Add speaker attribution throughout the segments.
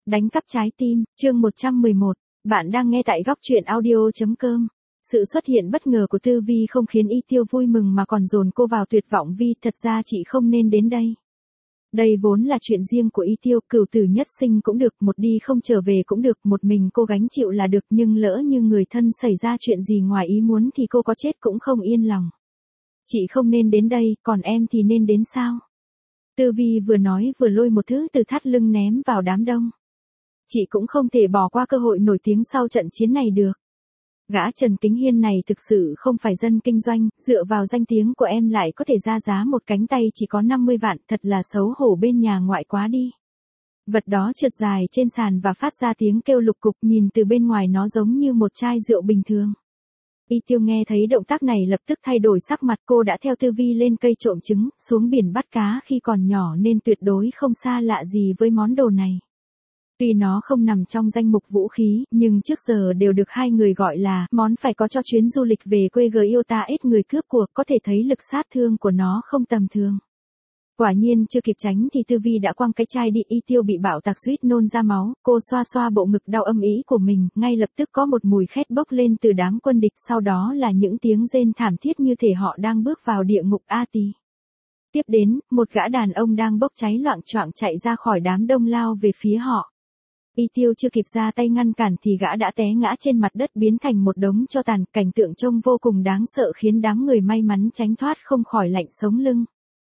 Speaker 1: Đánh cắp trái tim, chương 111. Bạn đang nghe tại góc truyện audio.com. Sự xuất hiện bất ngờ của Tư Vi không khiến Y Tiêu vui mừng mà còn dồn cô vào tuyệt vọng vì thật ra chị không nên đến đây. Đây vốn là chuyện riêng của Y Tiêu, cửu tử nhất sinh cũng được, một đi không trở về cũng được, một mình cô gánh chịu là được, nhưng lỡ như người thân xảy ra chuyện gì ngoài ý muốn thì cô có chết cũng không yên lòng. Chị không nên đến đây, còn em thì nên đến sao? Tư Vi vừa nói vừa lôi một thứ từ thắt lưng ném vào đám đông. Chị cũng không thể bỏ qua cơ hội nổi tiếng sau trận chiến này được. Gã Trần Kính Hiên này thực sự không phải dân kinh doanh, dựa vào danh tiếng của em lại có thể ra giá một cánh tay chỉ có 50 vạn, thật là xấu hổ bên nhà ngoại quá đi. Vật đó trượt dài trên sàn và phát ra tiếng kêu lục cục, nhìn từ bên ngoài nó giống như một chai rượu bình thường. Y Tiêu nghe thấy động tác này lập tức thay đổi sắc mặt, cô đã theo Tư Vi lên cây trộm trứng, xuống biển bắt cá khi còn nhỏ nên tuyệt đối không xa lạ gì với món đồ này. Tuy nó không nằm trong danh mục vũ khí, nhưng trước giờ đều được hai người gọi là món phải có cho chuyến du lịch về quê Gyota ít người cướp của, có thể thấy lực sát thương của nó không tầm thường. Quả nhiên chưa kịp tránh thì Tư Vi đã quăng cái chai đi, Y Tiêu bị bạo tạc suýt nôn ra máu, cô xoa xoa bộ ngực đau âm ý của mình, ngay lập tức có một mùi khét bốc lên từ đám quân địch, sau đó là những tiếng rên thảm thiết như thể họ đang bước vào địa ngục A Tỳ. Tiếp đến, một gã đàn ông đang bốc cháy loạng choạng chạy ra khỏi đám đông lao về phía họ. Y Tiêu chưa kịp ra tay ngăn cản thì gã đã té ngã trên mặt đất biến thành một đống tro tàn, cảnh tượng trông vô cùng đáng sợ khiến đám người may mắn tránh thoát không khỏi lạnh sống lưng.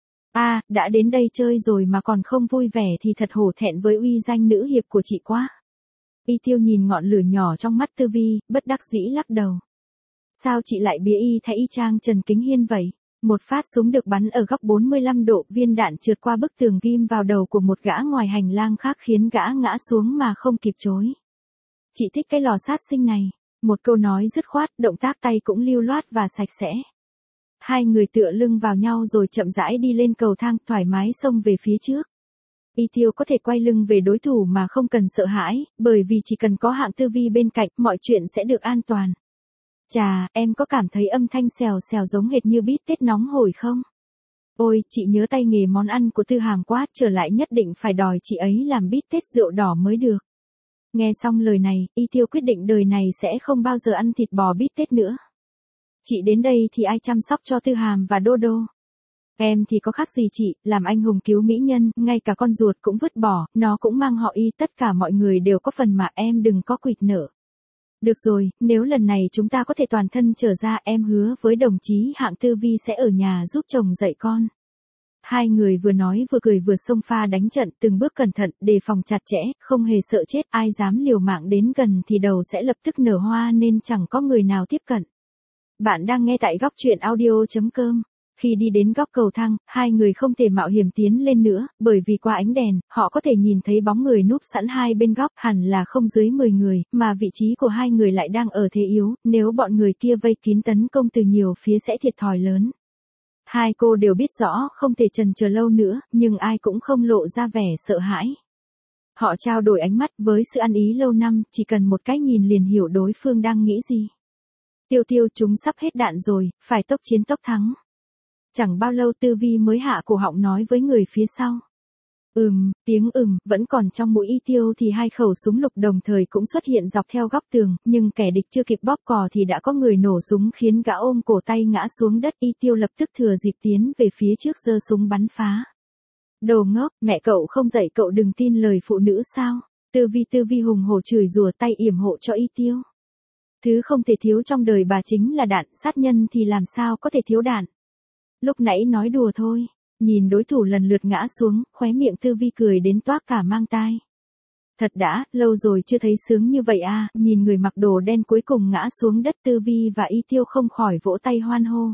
Speaker 1: Đã đến đây chơi rồi mà còn không vui vẻ thì thật hổ thẹn với uy danh nữ hiệp của chị quá. Y Tiêu nhìn ngọn lửa nhỏ trong mắt Tư Vi, bất đắc dĩ lắc đầu. Sao chị lại bía y thay y chang Trần Kính Hiên vậy? Một phát súng được bắn ở góc 45 độ, viên đạn trượt qua bức tường ghim vào đầu của một gã ngoài hành lang khác khiến gã ngã xuống mà không kịp chối. Chị thích cái lò sát sinh này. Một câu nói dứt khoát, động tác tay cũng lưu loát và sạch sẽ. Hai người tựa lưng vào nhau rồi chậm rãi đi lên cầu thang, thoải mái xông về phía trước. Y Tiêu có thể quay lưng về đối thủ mà không cần sợ hãi, bởi vì chỉ cần có hạng Tư Vi bên cạnh, mọi chuyện sẽ được an toàn. Chà, em có cảm thấy âm thanh xèo xèo giống hệt như bít tết nóng hổi không? Ôi, chị nhớ tay nghề món ăn của Tư Hàm quá, trở lại nhất định phải đòi chị ấy làm bít tết rượu đỏ mới được. Nghe xong lời này, Y Tiêu quyết định đời này sẽ không bao giờ ăn thịt bò bít tết nữa. Chị đến đây thì ai chăm sóc cho Tư Hàm và Đô Đô? Em thì có khác gì chị, làm anh hùng cứu mỹ nhân, ngay cả con ruột cũng vứt bỏ, nó cũng mang họ Y, tất cả mọi người đều có phần mà em đừng có quỵt nở. Được rồi, nếu lần này chúng ta có thể toàn thân trở ra, em hứa với đồng chí hạng Tư Vi sẽ ở nhà giúp chồng dạy con. Hai người vừa nói vừa cười vừa xông pha đánh trận, từng bước cẩn thận, đề phòng chặt chẽ, không hề sợ chết, ai dám liều mạng đến gần thì đầu sẽ lập tức nở hoa nên chẳng có người nào tiếp cận. Bạn đang nghe tại góc truyện audio.com. Khi đi đến góc cầu thang, hai người không thể mạo hiểm tiến lên nữa, bởi vì qua ánh đèn, họ có thể nhìn thấy bóng người núp sẵn hai bên góc, hẳn là không dưới 10 người, mà vị trí của hai người lại đang ở thế yếu, nếu bọn người kia vây kín tấn công từ nhiều phía sẽ thiệt thòi lớn. Hai cô đều biết rõ không thể chần chờ lâu nữa, nhưng ai cũng không lộ ra vẻ sợ hãi. Họ trao đổi ánh mắt, với sự ăn ý lâu năm, chỉ cần một cái nhìn liền hiểu đối phương đang nghĩ gì. Tiêu, chúng sắp hết đạn rồi, phải tốc chiến tốc thắng. Chẳng bao lâu Tư Vi mới hạ cổ họng nói với người phía sau. Tiếng vẫn còn trong mũi Y Tiêu thì hai khẩu súng lục đồng thời cũng xuất hiện dọc theo góc tường, nhưng kẻ địch chưa kịp bóp cò thì đã có người nổ súng khiến gã ôm cổ tay ngã xuống đất. Y Tiêu lập tức thừa dịp tiến về phía trước giơ súng bắn phá. Đồ ngốc, mẹ cậu không dạy cậu đừng tin lời phụ nữ sao? Tư Vi hùng hổ chửi rủa, tay yểm hộ cho Y Tiêu. Thứ không thể thiếu trong đời bà chính là đạn, sát nhân thì làm sao có thể thiếu đạn. Lúc nãy nói đùa thôi, nhìn đối thủ lần lượt ngã xuống, khóe miệng Tư Vi cười đến toác cả mang tai. Thật đã, lâu rồi chưa thấy sướng như vậy à, nhìn người mặc đồ đen cuối cùng ngã xuống đất, Tư Vi và Y Tiêu không khỏi vỗ tay hoan hô.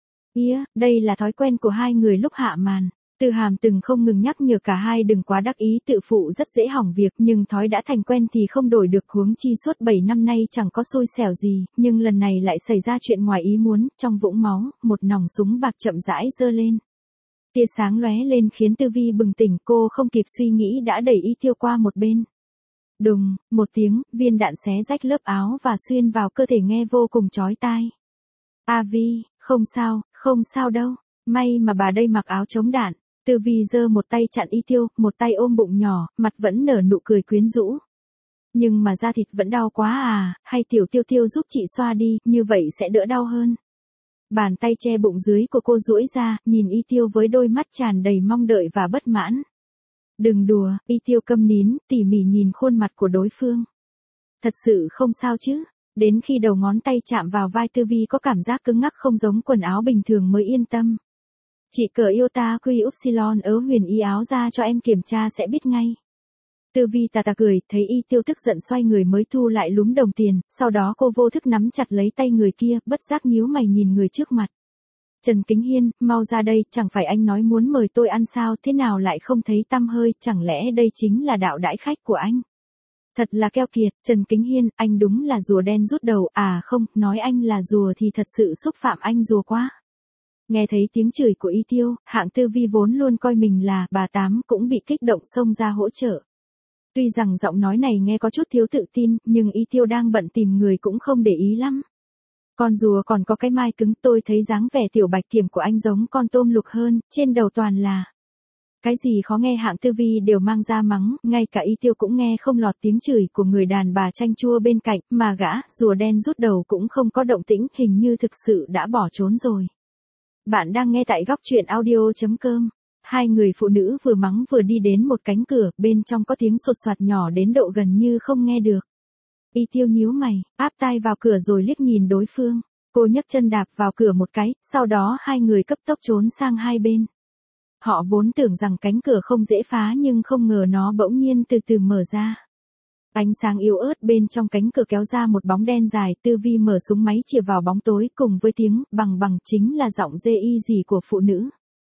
Speaker 1: Đây là thói quen của hai người lúc hạ màn. Tư Hàm từng không ngừng nhắc nhở cả hai đừng quá đắc ý, tự phụ rất dễ hỏng việc, nhưng thói đã thành quen thì không đổi được, huống chi suốt 7 năm nay chẳng có xui xẻo gì, nhưng lần này lại xảy ra chuyện ngoài ý muốn, trong vũng máu, một nòng súng bạc chậm rãi giơ lên. Tia sáng lóe lên khiến Tư Vi bừng tỉnh, cô không kịp suy nghĩ đã đẩy Y Tiêu qua một bên. Đùng, một tiếng, viên đạn xé rách lớp áo và xuyên vào cơ thể nghe vô cùng chói tai. Vi, không sao đâu, may mà bà đây mặc áo chống đạn. Tư Vi giơ một tay chặn Y Tiêu, một tay ôm bụng nhỏ, mặt vẫn nở nụ cười quyến rũ. Nhưng mà da thịt vẫn đau quá à, hay Tiểu Tiêu Tiêu giúp chị xoa đi, như vậy sẽ đỡ đau hơn. Bàn tay che bụng dưới của cô duỗi ra, nhìn Y Tiêu với đôi mắt tràn đầy mong đợi và bất mãn. Đừng đùa, Y Tiêu câm nín, tỉ mỉ nhìn khuôn mặt của đối phương. Thật sự không sao chứ? Đến khi đầu ngón tay chạm vào vai Tư Vi có cảm giác cứng ngắc không giống quần áo bình thường mới yên tâm. Chị cởi Iota Quy Upsilon ớ huyền y áo ra cho em kiểm tra sẽ biết ngay. Tư Vi tà tà cười, thấy Y Tiêu tức giận xoay người mới thu lại lúm đồng tiền, sau đó cô vô thức nắm chặt lấy tay người kia, bất giác nhíu mày nhìn người trước mặt. Trần Kính Hiên, mau ra đây, chẳng phải anh nói muốn mời tôi ăn sao, thế nào lại không thấy tăm hơi, chẳng lẽ đây chính là đạo đãi khách của anh? Thật là keo kiệt, Trần Kính Hiên, anh đúng là rùa đen rút đầu, à không, nói anh là rùa thì thật sự xúc phạm anh rùa quá. Nghe thấy tiếng chửi của Y Tiêu, hạng Tư Vi vốn luôn coi mình là bà Tám cũng bị kích động xông ra hỗ trợ. Tuy rằng giọng nói này nghe có chút thiếu tự tin, nhưng Y Tiêu đang bận tìm người cũng không để ý lắm. Con rùa còn có cái mai cứng, tôi thấy dáng vẻ tiểu bạch kiểm của anh giống con tôm lục hơn, trên đầu toàn là. Cái gì khó nghe hạng Tư Vi đều mang ra mắng, ngay cả Y Tiêu cũng nghe không lọt tiếng chửi của người đàn bà chanh chua bên cạnh, mà gã, rùa đen rút đầu cũng không có động tĩnh, hình như thực sự đã bỏ trốn rồi. Bạn đang nghe tại góc truyện audio.com. Hai người phụ nữ vừa mắng vừa đi đến một cánh cửa, bên trong có tiếng sột soạt nhỏ đến độ gần như không nghe được. Y Tiêu nhíu mày, áp tai vào cửa rồi liếc nhìn đối phương. Cô nhấc chân đạp vào cửa một cái, sau đó hai người cấp tốc trốn sang hai bên. Họ vốn tưởng rằng cánh cửa không dễ phá nhưng không ngờ nó bỗng nhiên từ từ mở ra. Ánh sáng yếu ớt bên trong cánh cửa kéo ra một bóng đen dài, Tư Vi mở súng máy chĩa vào bóng tối cùng với tiếng bằng bằng chính là giọng dê y gì của phụ nữ.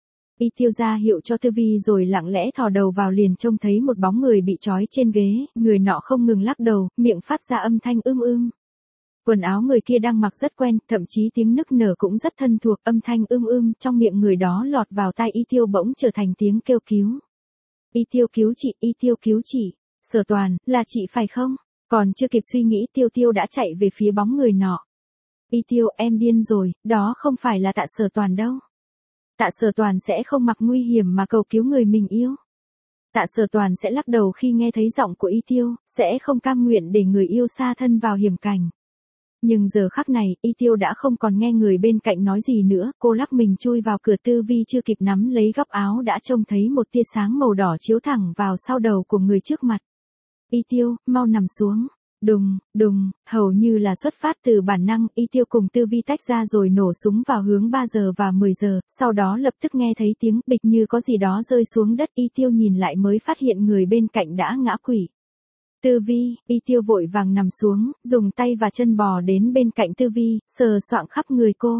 Speaker 1: Y Tiêu ra hiệu cho Tư Vi rồi lặng lẽ thò đầu vào liền trông thấy một bóng người bị trói trên ghế, người nọ không ngừng lắc đầu, miệng phát ra âm thanh ưm. Quần áo người kia đang mặc rất quen, thậm chí tiếng nức nở cũng rất thân thuộc, âm thanh ưm trong miệng người đó lọt vào tai Y Tiêu bỗng trở thành tiếng kêu cứu. Y Tiêu cứu chị, Y Tiêu cứu chị. Sở Toàn, là chị phải không? Còn chưa kịp suy nghĩ Tiêu đã chạy về phía bóng người nọ. Y Tiêu, em điên rồi, đó không phải là Tạ Sở Toàn đâu. Tạ Sở Toàn sẽ không mặc nguy hiểm mà cầu cứu người mình yêu. Tạ Sở Toàn sẽ lắc đầu khi nghe thấy giọng của Y Tiêu, sẽ không cam nguyện để người yêu xa thân vào hiểm cảnh. Nhưng giờ khắc này, Y Tiêu đã không còn nghe người bên cạnh nói gì nữa, cô lắc mình chui vào cửa. Tư Vi chưa kịp nắm lấy góc áo đã trông thấy một tia sáng màu đỏ chiếu thẳng vào sau đầu của người trước mặt. Y Tiêu, mau nằm xuống. Đùng, hầu như là xuất phát từ bản năng, Y Tiêu cùng Tư Vi tách ra rồi nổ súng vào hướng 3 giờ và 10 giờ, sau đó lập tức nghe thấy tiếng bịch như có gì đó rơi xuống đất. Y Tiêu nhìn lại mới phát hiện người bên cạnh đã ngã quỵ. Tư Vi, Y Tiêu vội vàng nằm xuống, dùng tay và chân bò đến bên cạnh Tư Vi, sờ soạng khắp người cô.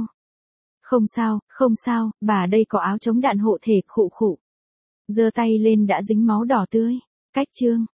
Speaker 1: Không sao, bà đây có áo chống đạn hộ thể, khụ. Giơ tay lên đã dính máu đỏ tươi. Cách chương.